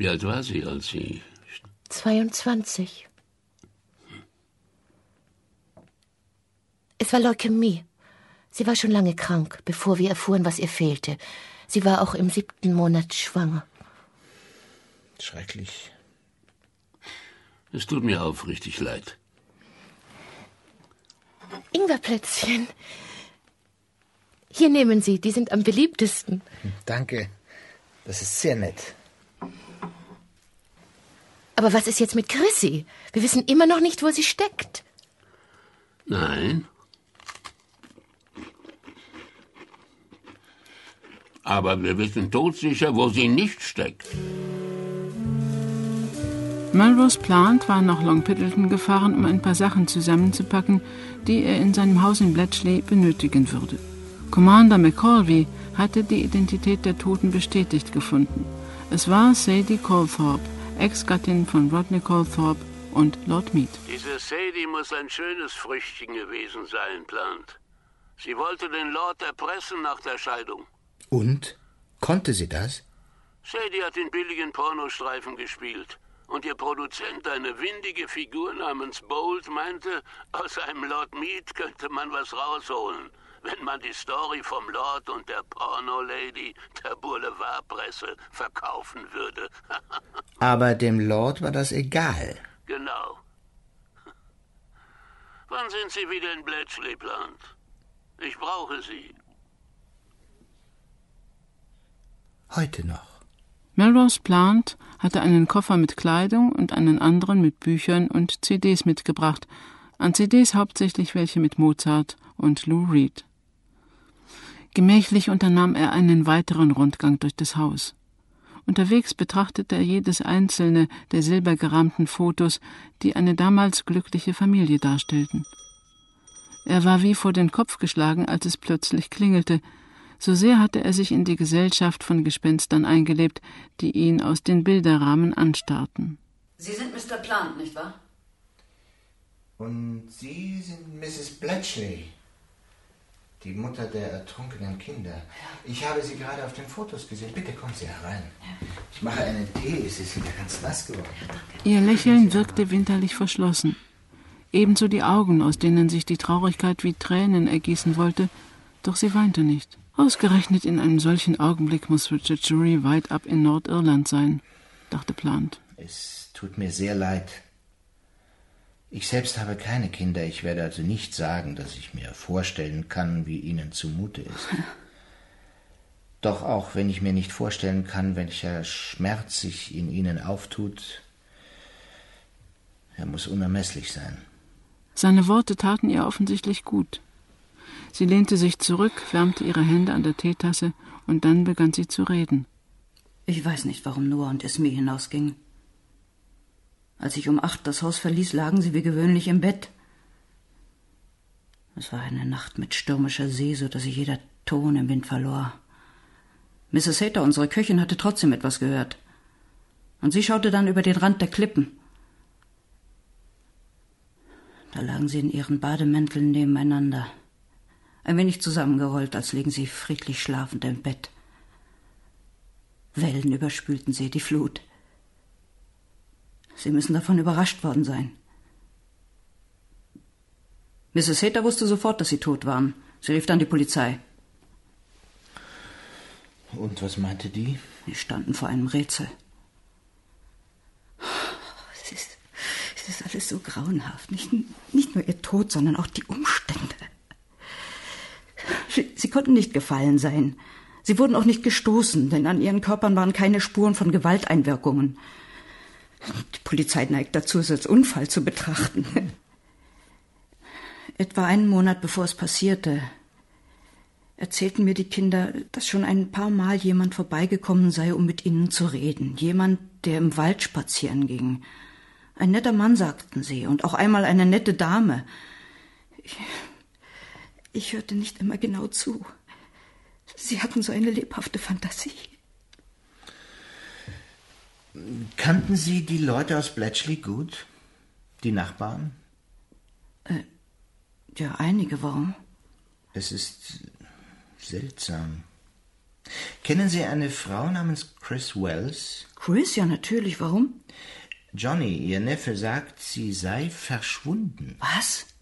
Wie alt war sie, als Sie... 22. Es war Leukämie. Sie war schon lange krank, bevor wir erfuhren, was ihr fehlte. Sie war auch im 7. Monat schwanger. Schrecklich. Es tut mir aufrichtig leid. Ingwerplätzchen. Hier nehmen Sie, die sind am beliebtesten. Danke, das ist sehr nett. Aber was ist jetzt mit Chrissy? Wir wissen immer noch nicht, wo sie steckt. Nein. Aber wir wissen todsicher, wo sie nicht steckt. Melrose Plant war nach Long Piddleton gefahren, um ein paar Sachen zusammenzupacken, die er in seinem Haus in Bletchley benötigen würde. Commander McColvey hatte die Identität der Toten bestätigt gefunden. Es war Sadie Calthorpe, Ex-Gattin von Rodney Calthorpe und Lord Mead. Diese Sadie muss ein schönes Früchtchen gewesen sein, Plant. Sie wollte den Lord erpressen nach der Scheidung. Und? Konnte sie das? Sadie hat in billigen Pornostreifen gespielt. Und ihr Produzent, eine windige Figur namens Bolt, meinte, aus einem Lord Mead könnte man was rausholen, wenn man die Story vom Lord und der Porno-Lady der Boulevardpresse verkaufen würde. Aber dem Lord war das egal. Genau. Wann sind Sie wieder in Bletchley, Plant? Ich brauche Sie. Heute noch. Melrose Plant hatte einen Koffer mit Kleidung und einen anderen mit Büchern und CDs mitgebracht. An CDs hauptsächlich welche mit Mozart und Lou Reed. Gemächlich unternahm er einen weiteren Rundgang durch das Haus. Unterwegs betrachtete er jedes einzelne der silbergerahmten Fotos, die eine damals glückliche Familie darstellten. Er war wie vor den Kopf geschlagen, als es plötzlich klingelte. So sehr hatte er sich in die Gesellschaft von Gespenstern eingelebt, die ihn aus den Bilderrahmen anstarrten. Sie sind Mr. Plant, nicht wahr? Und Sie sind Mrs. Bletchley, die Mutter der ertrunkenen Kinder. Ich habe Sie gerade auf den Fotos gesehen. Bitte kommen Sie herein. Ich mache einen Tee. Sie sind ja ganz nass geworden. Ihr Lächeln wirkte winterlich verschlossen. Ebenso die Augen, aus denen sich die Traurigkeit wie Tränen ergießen wollte, doch sie weinte nicht. Ausgerechnet in einem solchen Augenblick muss Richard Jury weit ab in Nordirland sein, dachte Plant. Es tut mir sehr leid. Ich selbst habe keine Kinder. Ich werde also nicht sagen, dass ich mir vorstellen kann, wie Ihnen zumute ist. Doch auch wenn ich mir nicht vorstellen kann, welcher Schmerz sich in Ihnen auftut, er muss unermesslich sein. Seine Worte taten ihr offensichtlich gut. Sie lehnte sich zurück, wärmte ihre Hände an der Teetasse und dann begann sie zu reden. Ich weiß nicht, warum Noah und Esme hinausgingen. Als ich um 8 das Haus verließ, lagen sie wie gewöhnlich im Bett. Es war eine Nacht mit stürmischer See, so dass sich jeder Ton im Wind verlor. Mrs. Hater, unsere Köchin, hatte trotzdem etwas gehört. Und sie schaute dann über den Rand der Klippen. Da lagen sie in ihren Bademänteln nebeneinander. Ein wenig zusammengerollt, als lägen sie friedlich schlafend im Bett. Wellen überspülten sie, die Flut. Sie müssen davon überrascht worden sein. Mrs. Hater wusste sofort, dass sie tot waren. Sie rief dann die Polizei. Und was meinte die? Wir standen vor einem Rätsel. Es ist alles so grauenhaft. Nicht nur ihr Tod, sondern auch die Umstände. Sie konnten nicht gefallen sein. Sie wurden auch nicht gestoßen, denn an ihren Körpern waren keine Spuren von Gewalteinwirkungen. Die Polizei neigt dazu, es als Unfall zu betrachten. Etwa einen Monat bevor es passierte, erzählten mir die Kinder, dass schon ein paar Mal jemand vorbeigekommen sei, um mit ihnen zu reden. Jemand, der im Wald spazieren ging. Ein netter Mann, sagten sie, und auch einmal eine nette Dame. Ich hörte nicht immer genau zu. Sie hatten so eine lebhafte Fantasie. Kannten Sie die Leute aus Bletchley gut? Die Nachbarn? Ja, einige. Warum? Es ist seltsam. Kennen Sie eine Frau namens Chris Wells? Chris, ja natürlich. Warum? Johnny, Ihr Neffe sagt, sie sei verschwunden. Was?